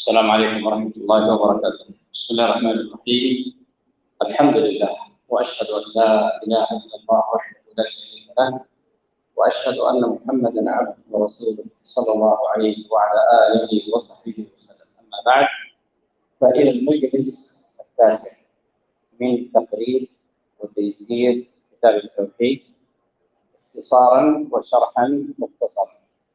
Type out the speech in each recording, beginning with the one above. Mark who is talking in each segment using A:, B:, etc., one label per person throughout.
A: السلام عليكم ورحمة الله وبركاته. بسم الله الرحمن الرحيم. الحمد لله وأشهد أن لا إله إلا الله وحده لا شريك له، وأشهد أن محمدا عبده ورسوله صلى الله عليه وعلى آله وصحبه وسلم. أما بعد، فإلى المجلس التاسع من تقرير وتيسير كتاب التوحيد اختصارا وشرحا مختصرا.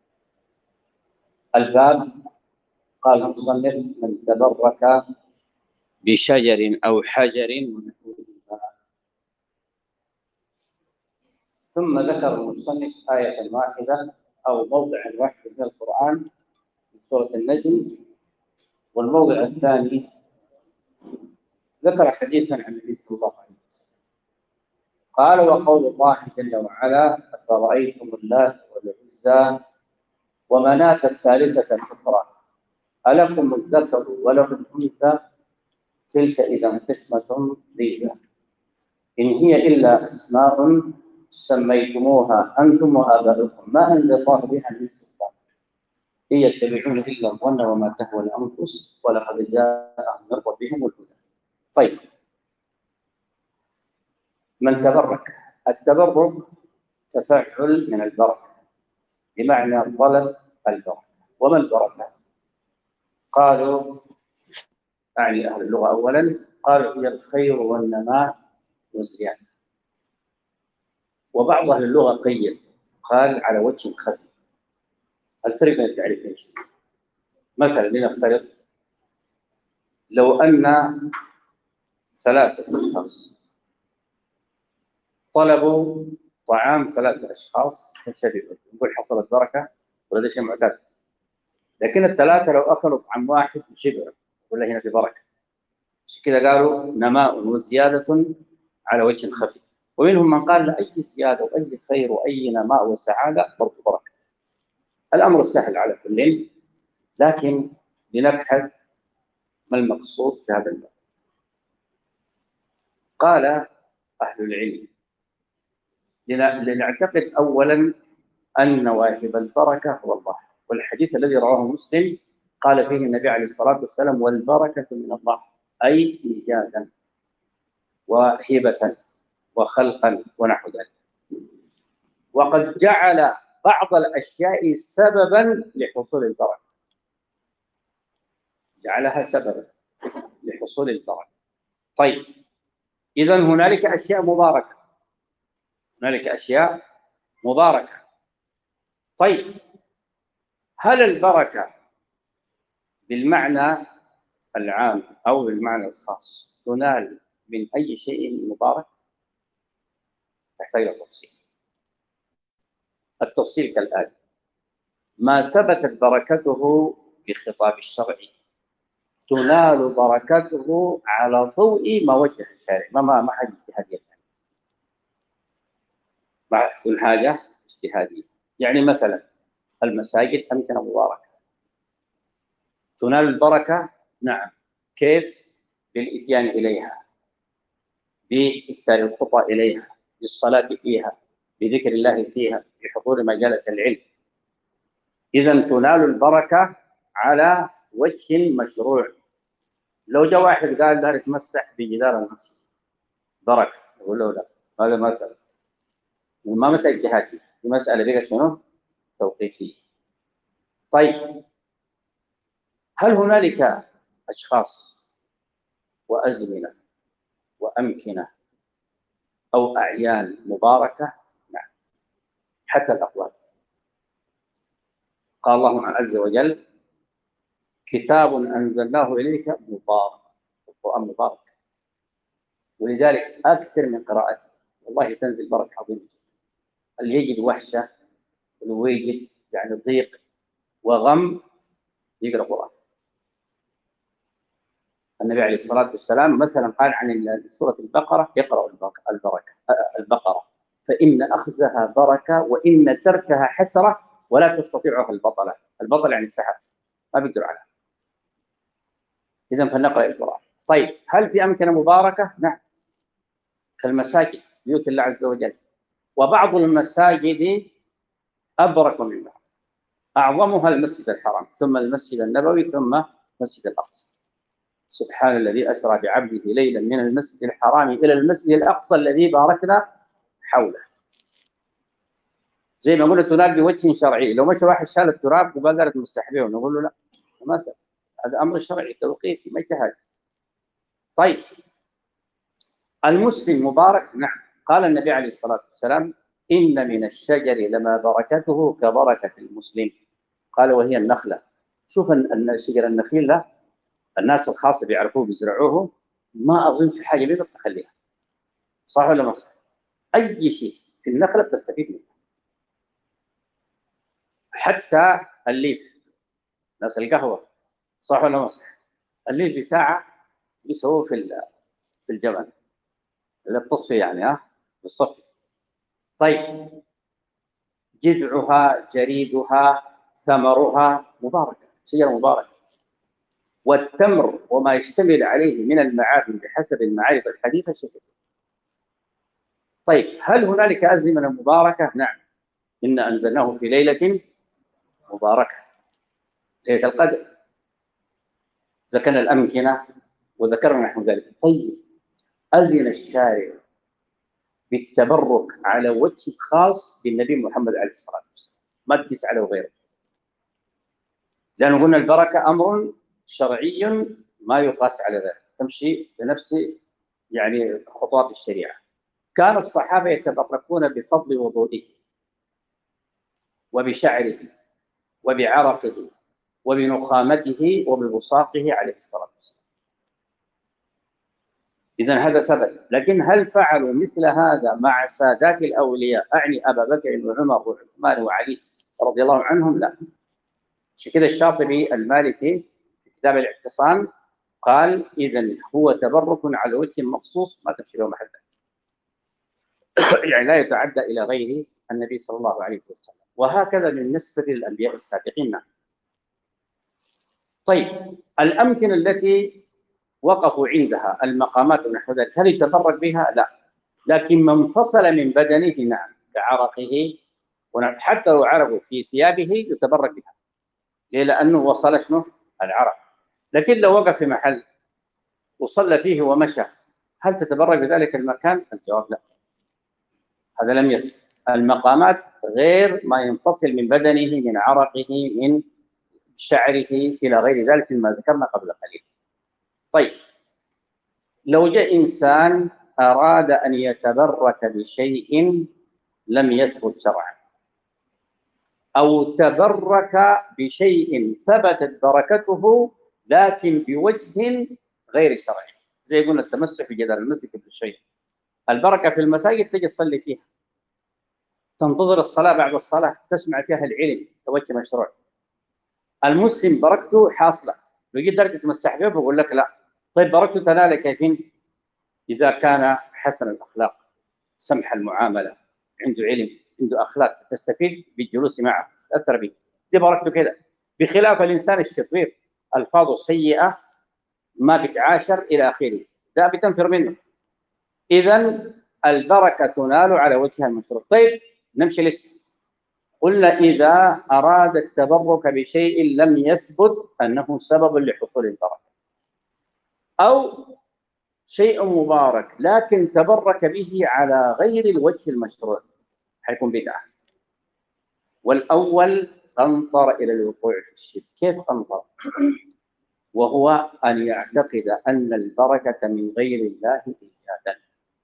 A: الباب قال المصنف: من تبرك بشجر أو حجر ونحوهما. ثم ذكر المصنف آية واحدة أو موضع واحد من القرآن في سورة النجم، والموضع الثاني ذكر حديثا عن النبي صلى الله عليه وسلم قال: وقول الله جل وعلا: أفرأيتم اللات والعزى ومناة الثالثة الأخرى ألكم الذكر وله الأنثى تلك إذا قسمة ضيزى إن هي إلا أسماء سميتموها أنتم وآباؤكم ما أنزل الله بها من سلطان إن يتبعون إلا الظن وما تهوى الأنفس ولقد جاءهم من ربهم الهدى. طيب، من تبرك. التبرك تفعل من البركة بمعنى طلب البركة. وما البركة؟ قالوا أعني أهل اللغة أولا قالوا هي الخير والنماء والزيادة، وبعض أهل اللغة قيد قال على وجه خفي. الفرق بين التعريفين. مثلا لنفترض لو أن ثلاثة أشخاص طلبوا طعام ثلاثة أشخاص فشربوا، نقول حصلت بركة وهذا شيء معتاد. لكن الثلاثة لو أكلوا طعام واحد وشبعوا ولا هنا في بركة. عشان كذا قالوا نماء وزيادة على وجه خفي. ومنهم من قال لا، أي زيادة وأي خير وأي نماء وسعادة برضو بركة. الأمر سهل على كل، لكن لنبحث ما المقصود في هذا الباب. قال أهل العلم: لنعتقد أولا أن واهب البركة هو الله، والحديث الذي رواه مسلم قال فيه النبي عليه الصلاة والسلام: والبركة من الله، أي إيجادا وهبة وخلقا ونحو ذلك. وقد جعل بعض الأشياء سببا لحصول البركة، جعلها سببا لحصول البركة. طيب، إذن هنالك أشياء مباركة، هنالك أشياء مباركة. طيب، هل البركة بالمعنى العام أو بالمعنى الخاص تنال من أي شيء مبارك؟ تحتاج إلى تفصيل. التفصيل كالآتي: ما ثبتت بركته في الخطاب الشرعي تنال بركته على ضوء ما وجه الشارع، ما حاجة اجتهادية، ما تكون حاجة اجتهادية. يعني مثلا المساجد أمكنة مباركة تنال البركة، نعم. كيف؟ بالإتيان إليها، بإكثار الخطى إليها، بالصلاة فيها، بذكر الله فيها، بحضور مجالس العلم. إذن تنال البركة على وجه مشروع. لو جاء واحد قال دار يتمسح بجدار المسجد بركة، يقول له لا، هذا مسألة ما مسألة اجتهادية، دي مسألة بقى شنو؟ توقيفية. طيب، هل هنالك أشخاص وأزمنة وأمكنة أو أعيان مباركة؟ نعم، حتى الأقوال. قال الله عز وجل: كتاب أنزلناه إليك مبارك. القرآن مبارك، ولذلك أكثر من قراءته، والله تنزل بركة عظيمة جدا. اللي يجد وحشة واللي يجد يعني ضيق وغم يقرأ القرآن. النبي عليه الصلاة والسلام مثلا قال عن سورة البقرة: اقرأوا البقرة فإن أخذها بركة وإن تركها حسرة ولا تستطيعها البطلة. البطلة يعني السحر، ما بيقدر عليها. إذن فلنقرأ القرآن. طيب، هل في أمكنة مباركة؟ نعم، كالمساجد، بيوت الله عز وجل. وبعض المساجد أبرك من بعض، أعظمها المسجد الحرام، ثم المسجد النبوي، ثم المسجد الأقصى. سبحان الذي أسرى بعبده ليلا من المسجد الحرام إلى المسجد الأقصى الذي باركنا حوله. زي ما قلنا تنال بوجه شرعي. لو مشى واحد شال التراب وبادرت مستحبيه نقول له لا، ما سأل. هذا أمر شرعي توقيفي ما اجتهاد. طيب، المسلم مبارك، نعم. قال النبي عليه الصلاة والسلام: إن من الشجر لما بركته كبركة المسلم. قال: وهي النخلة. شوف أن شجر النخيل له الناس الخاصة بيعرفوه بيزرعوه، ما أظن في حاجة بيقدر تخليها، صح ولا ما صح؟ أي شيء في النخلة بتستفيد منه، حتى الليف. ناس القهوة، صح ولا ما صح؟ الليف بتاعه يسووه في الجبل للتصفية يعني، بالصف. طيب، جذعها جريدها ثمرها مباركة، شجرة مباركة. والتمر وما يشتمل عليه من المعادن بحسب المعارف الحديثة شكل. طيب، هل هنالك أزمنة مباركة؟ نعم. إنا أنزلناه في ليلة مباركة، ليلة القدر. ذكرنا الأمكنة وذكرنا نحن ذلك. طيب، أذن الشارع بالتبرك على وجه خاص بالنبي محمد عليه الصلاة والسلام، ما تقيس عليه غيره، لأنه قلنا البركة أمر شرعي ما يقاس على ذلك، تمشي بنفس يعني خطوات الشريعة. كان الصحابة يتبركون بفضل وضوئه وبشعره وبعرقه وبنخامته وببصاقه عليه الصلاة والسلام. إذن هذا سبب. لكن هل فعلوا مثل هذا مع سادات الأولياء، أعني أبا بكر وعمر وعثمان وعلي رضي الله عنهم؟ لا. عشان كذا الشاطبي المالكي في كتاب الاعتصام قال: إذن هو تبرك على وجه مخصوص ما تمشي له محل يعني لا يتعدى إلى غير النبي صلى الله عليه وسلم. وهكذا بالنسبة للأنبياء السابقين. طيب، الأمكنة التي وقفوا عندها المقامات ونحو ذلك، هل يتبرك بها؟ لا. لكن من فصل من بدنه، نعم، كعرقه، حتى لو عرقه في ثيابه يتبرك بها. ليه؟ لأنه وصل شنو؟ العرق. لكن لو وقف في محل وصلى فيه ومشى، هل تتبرك بذلك المكان؟ الجواب لا، هذا لم يصل. المقامات غير ما ينفصل من بدنه، من عرقه، من شعره إلى غير ذلك مما ذكرنا قبل قليل. طيب، لو جاء إنسان أراد أن يتبرك بشيء لم يثبت شرعا، أو تبرك بشيء ثبتت بركته لكن بوجه غير شرعي، زي قلنا التمسح بجدار المسجد بالشيء. البركة في المساجد تجي تصلي فيها، تنتظر الصلاة، بعد الصلاة تسمع فيها العلم، توجه مشروع. المسلم بركته حاصلة، لو جيت درجة تمسح به بقول لك لا. طيب، بركته تنال كيف؟ إذا كان حسن الأخلاق، سمح المعاملة، عنده علم، عنده أخلاق، تستفيد بالجلوس معه، تأثر به، دي بركته كده. بخلاف الإنسان الشرير، ألفاظه سيئة، ما بتعاشر إلى آخره، ده بتنفر منه. إذن البركة تنال على وجهها المشروع. طيب، نمشي لسه. قلنا إذا أراد التبرك بشيء لم يثبت أنه سبب لحصول البركة، أو شيء مبارك لكن تبرك به على غير الوجه المشروع، حيكون بدعة. والأول أنظر إلى الوقوع في الشرك. كيف أنظر؟ وهو أن يعتقد أن البركة من غير الله إيجادا،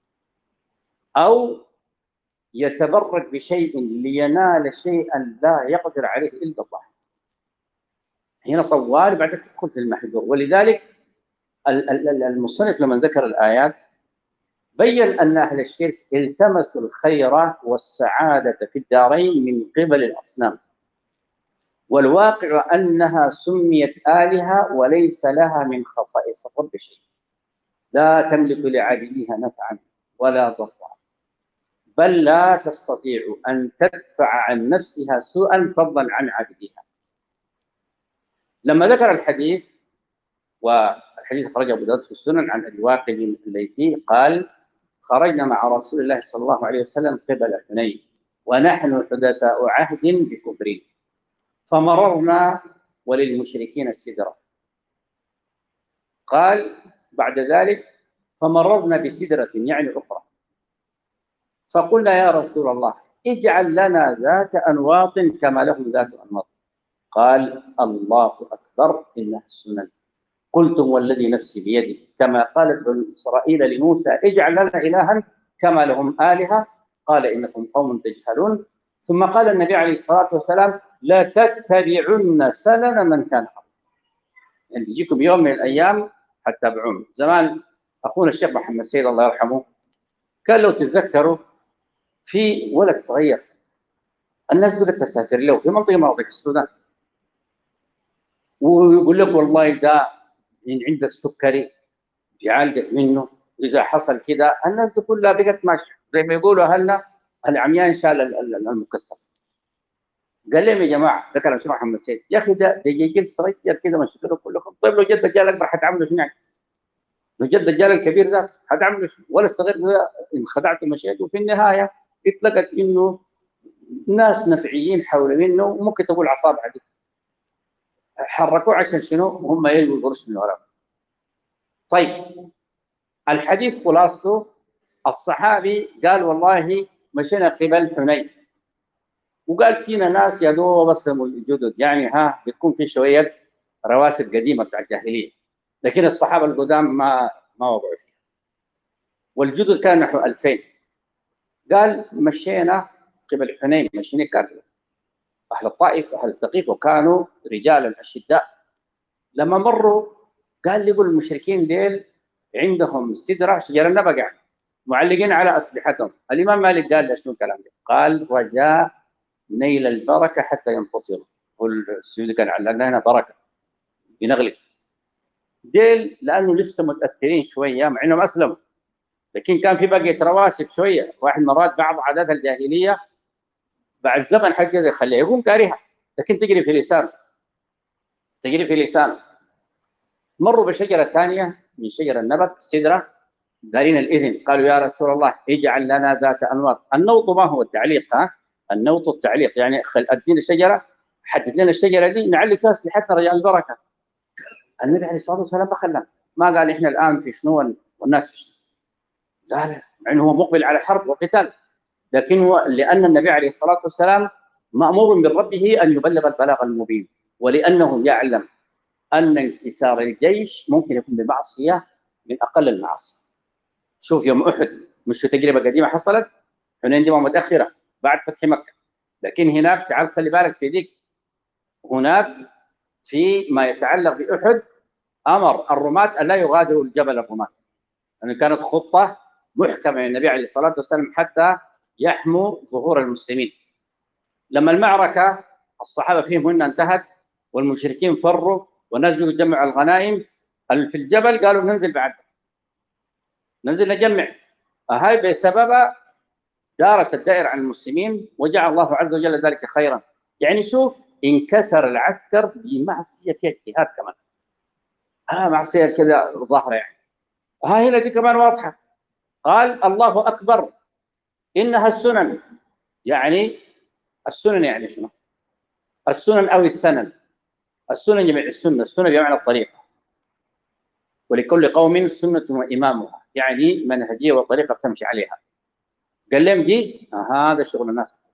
A: أو يتبرك بشيء لينال شيئا لا يقدر عليه إلا الله. هنا طوال بعدك تدخل في المحذور. ولذلك المصنف لما ذكر الآيات بين أن أهل الشرك التمسوا الخير والسعادة في الدارين من قبل الأصنام، والواقع أنها سميت آلهة وليس لها من خصائص الرب شيء، لا تملك لعبيدها نفعا ولا ضرا، بل لا تستطيع أن تدفع عن نفسها سوءا فضلا عن عبيدها. لما ذكر الحديث، والحديث أخرجه أبو داود في السنن عن أبي واقد الليثي قال: خرجنا مع رسول الله صلى الله عليه وسلم قبل حنين ونحن حدثاء عهد بكفر، فمررنا وللمشركين السدرة، قال بعد ذلك فمررنا بسدرة يعني أخرى فقلنا يا رسول الله اجعل لنا ذات أنواط كما لهم ذات أنواط. قال الله أكبر إنها السنن. قلتم والذي نفسي بيده كما قالت بنو إسرائيل لموسى اجعل لنا إلها كما لهم آلهة قال إنكم قوم تجهلون. ثم قال النبي عليه الصلاة والسلام لا تتبعن سنن من كان قبل. يعني يجيكم يوم من الأيام حتتابعون. زمان أخونا الشيخ محمد سيد الله يرحمه كان لو تتذكروا في ولد صغير الناس بدأت تسافر له في منطقة السودان ويقول لك والله ده إن عندك سكري بيعالجك منه، إذا حصل كذا الناس دي كلها بقت ماشية زي ما يقولوا أهلنا العميان شال المكسر. قال لهم يا جماعة ده كلام الشيخ محمد سيد يا أخي ده جلد صغير كذا مشكلة كلكم. طيب لو جدك جالك أكبر حتعملوا شنو؟ لو جدك جالك الكبير ذاك حتعملوا شنو؟ ولا الصغير ده انخدعت ومشيت وفي النهاية اتلقت إنه ناس نفعيين حول منه وممكن تقول عصابة عادية حركوه عشان شنو؟ هم يلقوا القرش من وراء. طيب الحديث خلاصته الصحابي قال والله مشينا قبل حنين وقال فينا ناس يا دوب بس الجدد يعني بتكون في شويه رواسب قديمه بتاع الجاهليه لكن الصحابه القدام ما وقعوا فيها والجدد كان نحو 2000. قال مشينا قبل حنين مشينا كاتله اهل الطائف واهل الثقيف وكانوا رجالا اشداء. لما مروا قال لقوا المشركين ديل عندهم سدره شجر النبق يعني معلقين على اسلحتهم. الامام مالك قال له شنو الكلام ده؟ قال رجاء نيل البركه حتى ينتصروا. والسيودي كان علقنا هنا بركه بنغلب ديل لانه لسه متاثرين شويه مع انهم اسلموا لكن كان في بقيه رواسب شويه. واحد مرات بعض عادات الجاهليه بعد زمن حق يخليه يقوم كارهها لكن تجري في لسانه تجري في لسانه. مروا بشجره ثانيه من شجر النبت سدره دارين الاذن قالوا يا رسول الله اجعل لنا ذات انواط. النوط ما هو التعليق النوط التعليق يعني ادينا شجره حدد لنا الشجره دي نعلق فيها اسلحتنا رجال البركه. النبي عليه الصلاه والسلام ما خلاه ما قال احنا الان في شنو والناس في شنو. لا مع انه هو مقبل على حرب وقتال لكن هو لان النبي عليه الصلاه والسلام مامور من ربه ان يبلغ البلاغ المبين ولانه يعلم ان انكسار الجيش ممكن يكون بمعصيه من اقل المعاصي. شوف يوم احد مش تجربه قديمه حصلت حنين دي متاخره بعد فتح مكه لكن هناك تعال خلي بالك في ذيك هناك في ما يتعلق باحد امر الرماة ان لا يغادروا الجبل الرماة لأن كانت خطه محكمه من النبي عليه الصلاه والسلام حتى يحموا ظهور المسلمين. لما المعركه الصحابه فيهم هنا انتهت والمشركين فروا والناس يجمعوا الغنائم في الجبل قالوا ننزل بعد ننزل نجمع. هاي بسبب دارت الدائرة عن المسلمين وجعل الله عز وجل ذلك خيرا. يعني شوف انكسر العسكر بمعصية اجتهاد كمان معصية كذا ظاهرة يعني هنا دي كمان واضحة. قال الله أكبر إنها السنن. يعني السنن يعني شنو؟ السنن أو السنن. السنن جمع السنة السنة بمعنى الطريقة ولكل قوم سنة وإمامها يعني منهجية وطريقة تمشي عليها. قال لهم دي هذا شغل الناس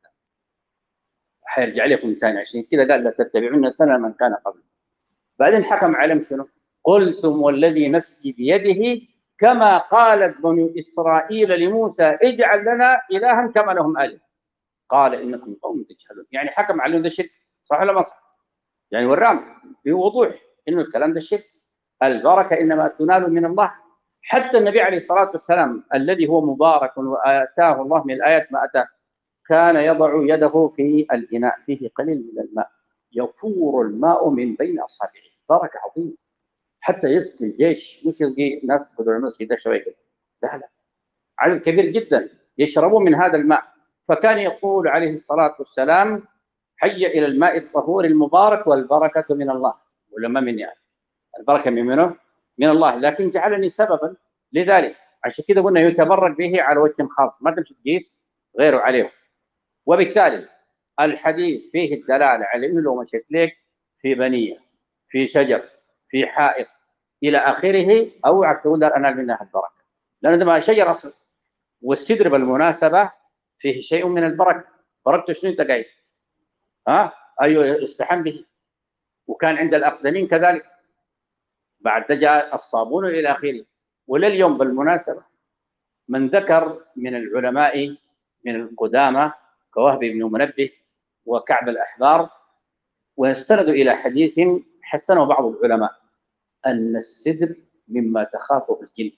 A: حيرجع لكم ثاني عشان كذا قال لا تتبعون سنن من كان قبل. بعدين حكم عليهم شنو؟ قلتم والذي نفسي بيده كما قالت بنو اسرائيل لموسى اجعل لنا الها كما لهم اله قال انكم قوم تجهلون. يعني حكم عليهم ده شرك صح ولا ما صح؟ يعني وراهم بوضوح انه الكلام ده شرك. البركه انما تنال من الله. حتى النبي عليه الصلاه والسلام الذي هو مبارك واتاه الله من الايات ما اتاه كان يضع يده في الإناء فيه قليل من الماء يفور الماء من بين أصابعه بركة عظيمة حتى يسقي الجيش مش يلقي ناس بدون المسجد شوية كده لا عدد كبير جدا يشربون من هذا الماء. فكان يقول عليه الصلاة والسلام حي إلى الماء الطهور المبارك والبركة من الله ولا ما مني البركة من منه؟ من الله لكن جعلني سببا لذلك. عشان كذا قلنا يتبرك به على وجه خاص ما تمشي تقيس غيره عليه. وبالتالي الحديث فيه الدلاله على انه لو مشيت لك في بنيه في شجر في حائط إلى آخره، أوعك تقول لا أنال منها البركة، لأن ما شجر أصل. والسدر بالمناسبة فيه شيء من البركة. بركته شنو أنت قايل؟ ها؟ أيوه يستحم به. وكان عند الأقدمين كذلك، بعد جاء الصابون إلى آخره. ولليوم بالمناسبة من ذكر من العلماء من القدامى كوهب بن منبه وكعب الأحبار، ويستند إلى حديث حسنه بعض العلماء أن السدر مما تخافه الجن،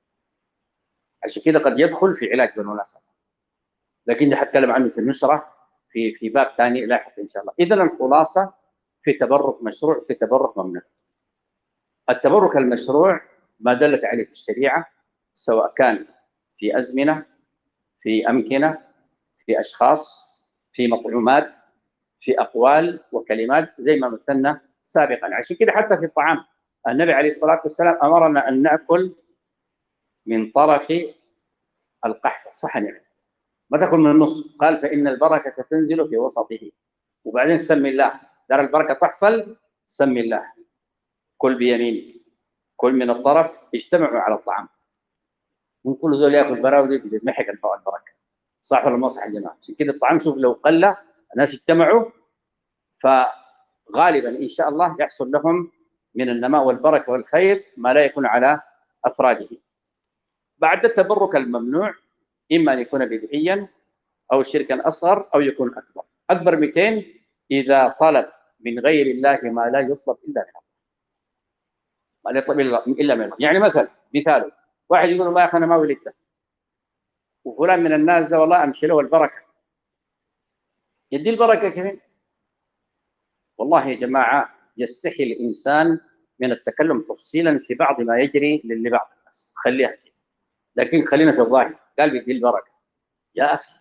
A: عشان كده قد يدخل في علاج بالمناسبة، لكن حتكلم عنه في النشرة في باب ثاني لاحق إن شاء الله. إذا الخلاصة في تبرك مشروع، في تبرك ممنوع. التبرك المشروع ما دلت عليه الشريعة، سواء كان في أزمنة، في أمكنة، في أشخاص، في مطعومات، في أقوال وكلمات، زي ما مثلنا سابقا. عشان كده حتى في الطعام النبي عليه الصلاة والسلام أمرنا أن نأكل من طرف القحف الصحن، يعني ما تاكل من النص، قال فإن البركة تنزل في وسطه. وبعدين سمي الله، ترى البركة تحصل، سمي الله، كل بيمينك، كل من الطرف، اجتمعوا على الطعام. من كل زول ياكل براوي بيتمحك البركه. صح ولا ما صح يا جماعه؟ عشان كده الطعام شوف لو قل الناس اجتمعوا فغالبا ان شاء الله يحصل لهم من النماء والبركه والخير ما لا يكون على افراده. بعد التبرك الممنوع اما ان يكون بدعيا او شركا اصغر او يكون اكبر. اكبر 200 اذا طلب من غير الله ما لا يطلب الا من الله، ما لا يطلب الا من الله. يعني مثال واحد يقول والله يا اخي انا ما ولدت، وفلان من الناس ده والله امشي له البركه، يدي البركه كمان. والله يا جماعه يستحي الانسان من التكلم تفصيلا في بعض ما يجري لبعض الناس، خليها كده. لكن خلينا في الظاهر، قال بيدي البركه. يا اخي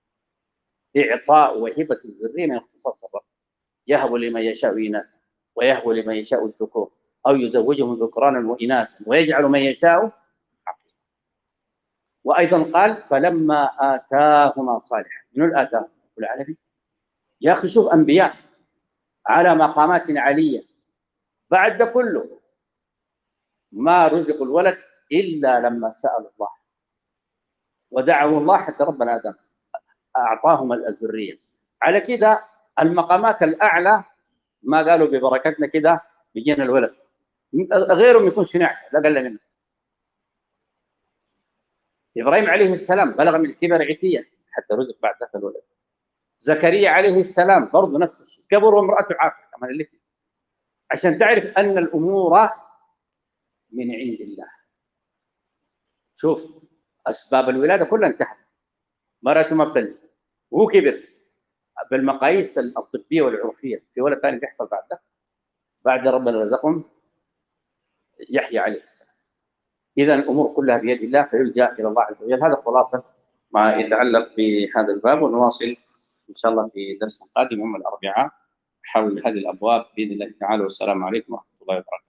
A: اعطاء وهبه الذريه من اختصاص الرب، يهب لمن يشاء اناثا ويهب لمن يشاء الذكور او يزوجهم ذكرانا واناثا ويجعل من يشاء عقيما. وايضا قال فلما اتاهما صالحا، من الاتاه رب العالمين. يا اخي شوف انبياء على مقامات عاليه، بعد ده كله ما رزقوا الولد الا لما سالوا الله ودعوا الله حتى ربنا ادم اعطاهم الذريه. على كده المقامات الاعلى ما قالوا ببركتنا كده بيجينا الولد، غيرهم يكون صناعي لا قل منه. ابراهيم عليه السلام بلغ من الكبر عتيا حتى رزق بعد ذاك الولد. زكريا عليه السلام برضه نفس الشيء، كبر وامراته عاقر كمان الاثنين. عشان تعرف ان الامور من عند الله. شوف اسباب الولاده كلها انتهت، مرته ما بتلد وهو كبر بالمقاييس الطبيه والعرفيه، في ولد ثاني بيحصل بعد ده، بعد ربنا رزقهم يحيى عليه السلام. اذا الامور كلها بيد الله، فيلجا الى الله عز وجل. هذا خلاصه ما يتعلق بهذا الباب، ونواصل ان شاء الله في درس قادم يوم الاربعاء حول هذه الابواب باذن الله تعالى. والسلام عليكم ورحمه الله وبركاته.